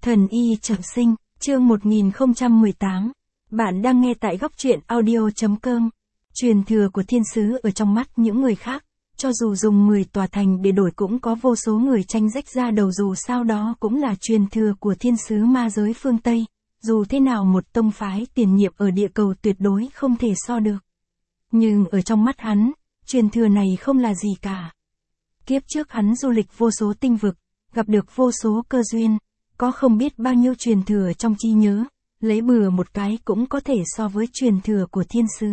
Thần y trọng sinh, chương 1018. Bạn đang nghe tại góc truyện audio.com. Truyền thừa của thiên sứ ở trong mắt những người khác, cho dù dùng 10 tòa thành để đổi cũng có vô số người tranh rách ra đầu, dù sao đó cũng là truyền thừa của thiên sứ ma giới phương Tây. Dù thế nào một tông phái tiền nhiệm ở địa cầu tuyệt đối không thể so được. Nhưng ở trong mắt hắn, truyền thừa này không là gì cả. Kiếp trước hắn du lịch vô số tinh vực, gặp được vô số cơ duyên, có không biết bao nhiêu truyền thừa trong trí nhớ, lấy bừa một cái cũng có thể so với truyền thừa của thiên sứ.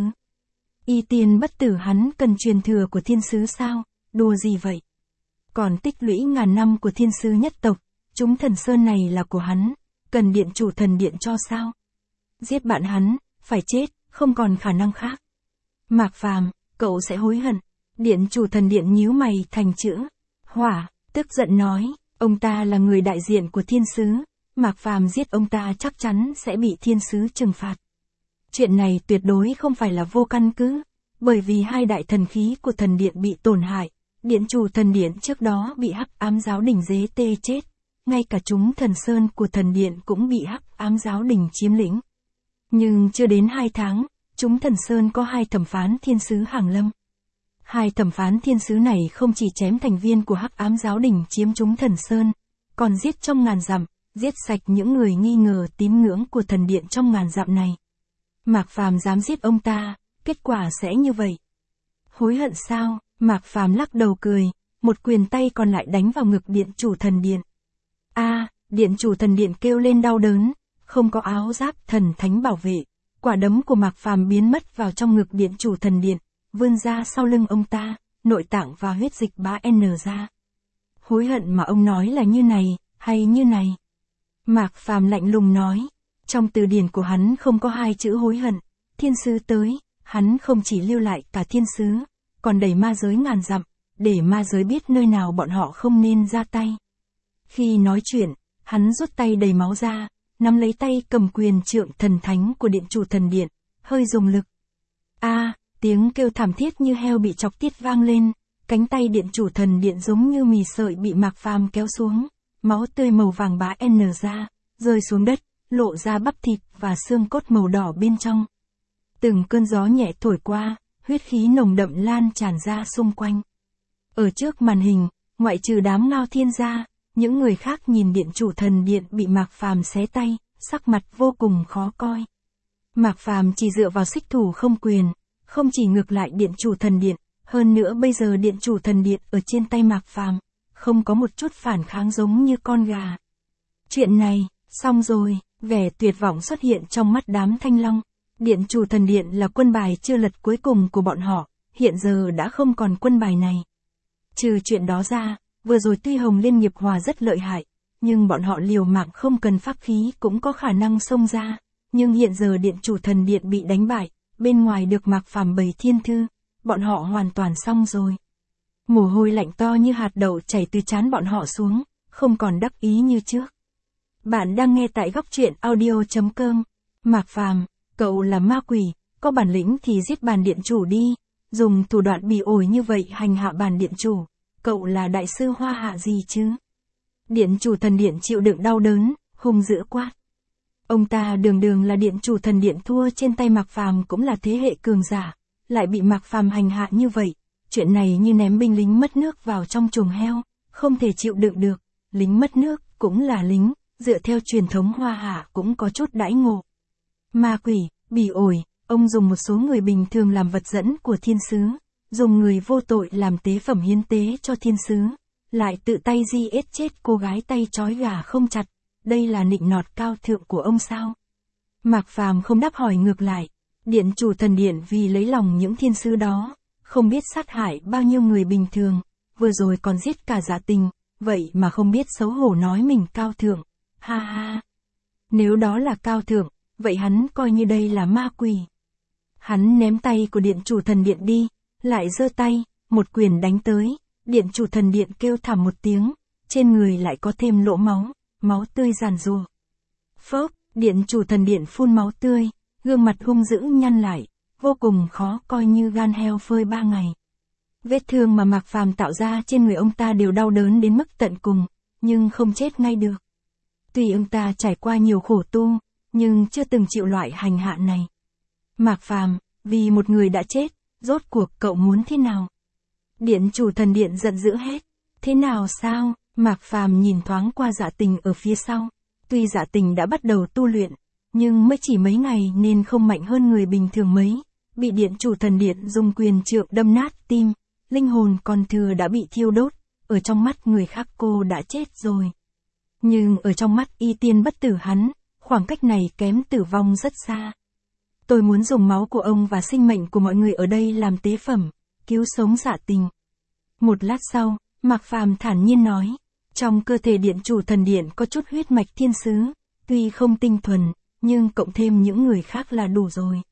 Y tiền bất tử hắn cần truyền thừa của thiên sứ sao, đùa gì vậy? Còn tích lũy ngàn năm của thiên sứ nhất tộc, chúng thần sơn này là của hắn, cần điện chủ thần điện cho sao? Giết bạn hắn, phải chết, không còn khả năng khác. Mạc Phàm, cậu sẽ hối hận. Điện chủ thần điện nhíu mày thành chữ hỏa, tức giận nói, ông ta là người đại diện của thiên sứ, Mạc Phàm giết ông ta chắc chắn sẽ bị thiên sứ trừng phạt. Chuyện này tuyệt đối không phải là vô căn cứ, bởi vì hai đại thần khí của thần điện bị tổn hại, điện chủ thần điện trước đó bị Hắc Ám giáo đình dế tê chết, ngay cả chúng thần sơn của thần điện cũng bị Hắc Ám giáo đình chiếm lĩnh. Nhưng chưa đến 2 tháng, chúng thần sơn có 2 thẩm phán thiên sứ hàng lâm. 2 thẩm phán thiên sứ này không chỉ chém thành viên của Hắc Ám giáo đình chiếm chúng thần sơn, còn giết trong ngàn dặm, giết sạch những người nghi ngờ tín ngưỡng của thần điện trong ngàn dặm này. Mạc Phàm dám giết ông ta, kết quả sẽ như vậy. Hối hận sao? Mạc Phàm lắc đầu cười, một quyền tay còn lại đánh vào ngực điện chủ thần điện. Điện chủ thần điện kêu lên đau đớn, không có áo giáp thần thánh bảo vệ, quả đấm của Mạc Phàm biến mất vào trong ngực điện chủ thần điện, vươn ra sau lưng ông ta, nội tạng và huyết dịch bã n ra. Hối hận mà ông nói là như này, hay như này? Mạc Phàm lạnh lùng nói, trong từ điển của hắn không có 2 chữ hối hận. Thiên sứ tới, hắn không chỉ lưu lại cả thiên sứ, còn đẩy ma giới ngàn dặm, để ma giới biết nơi nào bọn họ không nên ra tay. Khi nói chuyện, hắn rút tay đầy máu ra, nắm lấy tay cầm quyền trượng thần thánh của điện chủ thần điện, hơi dùng lực. Tiếng kêu thảm thiết như heo bị chọc tiết vang lên, cánh tay điện chủ thần điện giống như mì sợi bị Mạc Phàm kéo xuống, máu tươi màu vàng bã n ra, rơi xuống đất, lộ ra bắp thịt và xương cốt màu đỏ bên trong. Từng cơn gió nhẹ thổi qua, huyết khí nồng đậm lan tràn ra xung quanh. Ở trước màn hình, ngoại trừ đám Ngao Thiên ra, những người khác nhìn điện chủ thần điện bị Mạc Phàm xé tay, sắc mặt vô cùng khó coi. Mạc Phàm chỉ dựa vào xích thủ không quyền, không chỉ ngược lại điện chủ thần điện, hơn nữa bây giờ điện chủ thần điện ở trên tay Mạc Phàm, không có một chút phản kháng giống như con gà. Chuyện này, xong rồi, vẻ tuyệt vọng xuất hiện trong mắt đám Thanh Long. Điện chủ thần điện là quân bài chưa lật cuối cùng của bọn họ, hiện giờ đã không còn quân bài này. Trừ chuyện đó ra, vừa rồi tuy Hồng Liên nghiệp hòa rất lợi hại, nhưng bọn họ liều mạng không cần pháp khí cũng có khả năng xông ra, nhưng hiện giờ điện chủ thần điện bị đánh bại, bên ngoài được Mạc Phàm bày thiên thư, bọn họ hoàn toàn xong rồi. Mồ hôi lạnh to như hạt đậu chảy từ trán bọn họ xuống, không còn đắc ý như trước. Bạn đang nghe tại góc truyện audio.com. Mạc Phàm, cậu là ma quỷ, có bản lĩnh thì giết bàn điện chủ đi, dùng thủ đoạn bỉ ổi như vậy hành hạ bàn điện chủ, cậu là đại sư hoa hạ gì chứ? Điện chủ thần điện chịu đựng đau đớn, hung dữ quát. Ông ta đường đường là điện chủ thần điện thua trên tay Mạc Phàm cũng là thế hệ cường giả, lại bị Mạc Phàm hành hạ như vậy, chuyện này như ném binh lính mất nước vào trong chuồng heo, không thể chịu đựng được, lính mất nước cũng là lính, dựa theo truyền thống hoa hạ cũng có chút đãi ngộ. Ma quỷ, bỉ ổi, ông dùng một số người bình thường làm vật dẫn của thiên sứ, dùng người vô tội làm tế phẩm hiến tế cho thiên sứ, lại tự tay giết chết cô gái tay trói gà không chặt, đây là nịnh nọt cao thượng của ông sao? Mạc Phàm không đáp hỏi ngược lại, điện chủ thần điện vì lấy lòng những thiên sứ đó, không biết sát hại bao nhiêu người bình thường, vừa rồi còn giết cả dạ tình, vậy mà không biết xấu hổ nói mình cao thượng, ha ha. Nếu đó là cao thượng, vậy hắn coi như đây là ma quỷ. Hắn ném tay của điện chủ thần điện đi, lại giơ tay, một quyền đánh tới, điện chủ thần điện kêu thảm một tiếng, trên người lại có thêm lỗ máu, máu tươi giàn rùa. Phốc, điện chủ thần điện phun máu tươi, gương mặt hung dữ nhăn lại, vô cùng khó coi như gan heo phơi 3 ngày. Vết thương mà Mạc Phàm tạo ra trên người ông ta đều đau đớn đến mức tận cùng, nhưng không chết ngay được. Tuy ông ta trải qua nhiều khổ tu, nhưng chưa từng chịu loại hành hạ này. Mạc Phàm, vì một người đã chết, rốt cuộc cậu muốn thế nào? Điện chủ thần điện giận dữ hết. Thế nào sao? Mạc Phàm nhìn thoáng qua Dạ Tình ở phía sau. Tuy Dạ Tình đã bắt đầu tu luyện, nhưng mới chỉ mấy ngày nên không mạnh hơn người bình thường mấy. Bị điện chủ thần điện dùng quyền trượng đâm nát tim, linh hồn còn thừa đã bị thiêu đốt. Ở trong mắt người khác cô đã chết rồi. Nhưng ở trong mắt y tiên bất tử hắn, khoảng cách này kém tử vong rất xa. Tôi muốn dùng máu của ông và sinh mệnh của mọi người ở đây làm tế phẩm, cứu sống Dạ Tình. Một lát sau, Mạc Phàm thản nhiên nói, trong cơ thể điện chủ thần điện có chút huyết mạch thiên sứ, tuy không tinh thuần, nhưng cộng thêm những người khác là đủ rồi.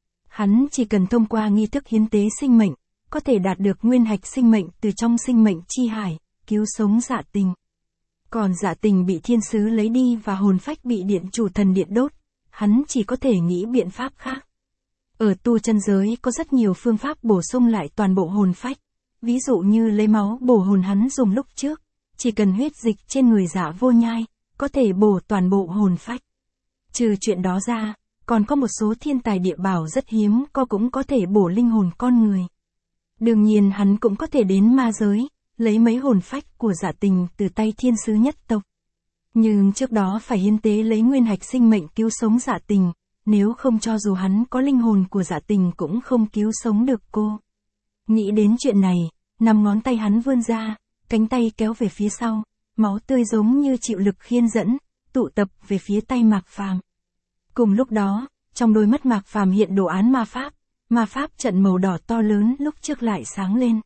Hắn chỉ cần thông qua nghi thức hiến tế sinh mệnh, có thể đạt được nguyên hạch sinh mệnh từ trong sinh mệnh chi hải, cứu sống Dạ Tình. Còn Dạ Tình bị thiên sứ lấy đi và hồn phách bị điện chủ thần điện đốt, hắn chỉ có thể nghĩ biện pháp khác. Ở tu chân giới có rất nhiều phương pháp bổ sung lại toàn bộ hồn phách, ví dụ như lấy máu bổ hồn hắn dùng lúc trước, chỉ cần huyết dịch trên người Dạ Vô Nhai, có thể bổ toàn bộ hồn phách. Trừ chuyện đó ra, còn có một số thiên tài địa bảo rất hiếm cũng có thể bổ linh hồn con người. Đương nhiên hắn cũng có thể đến ma giới, lấy mấy hồn phách của Dạ Tình từ tay thiên sứ nhất tộc. Nhưng trước đó phải hiến tế lấy nguyên hạch sinh mệnh cứu sống Dạ Tình, nếu không cho dù hắn có linh hồn của Dạ Tình cũng không cứu sống được cô. Nghĩ đến chuyện này, 5 ngón tay hắn vươn ra, cánh tay kéo về phía sau, máu tươi giống như chịu lực khiên dẫn, tụ tập về phía tay Mạc Phàm. Cùng lúc đó, trong đôi mắt Mạc Phàm hiện đồ án ma pháp trận màu đỏ to lớn lúc trước lại sáng lên.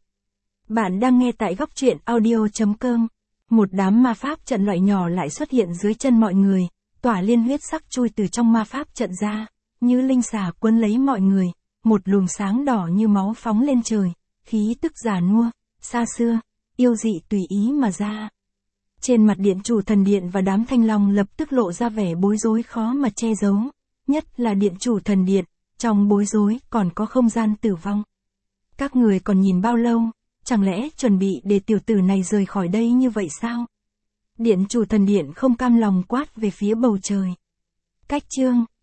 Bạn đang nghe tại góc truyện audio.com. Một đám ma pháp trận loại nhỏ lại xuất hiện dưới chân mọi người, tỏa liên huyết sắc chui từ trong ma pháp trận ra, như linh xà quấn lấy mọi người, một luồng sáng đỏ như máu phóng lên trời, khí tức già nua, xa xưa, yêu dị tùy ý mà ra. Trên mặt điện chủ thần điện và đám thanh long lập tức lộ ra vẻ bối rối khó mà che giấu, nhất là điện chủ thần điện, trong bối rối còn có không gian tử vong. Các người còn nhìn bao lâu, chẳng lẽ chuẩn bị để tiểu tử này rời khỏi đây như vậy sao? Điện chủ thần điện không cam lòng quát về phía bầu trời. Cách chương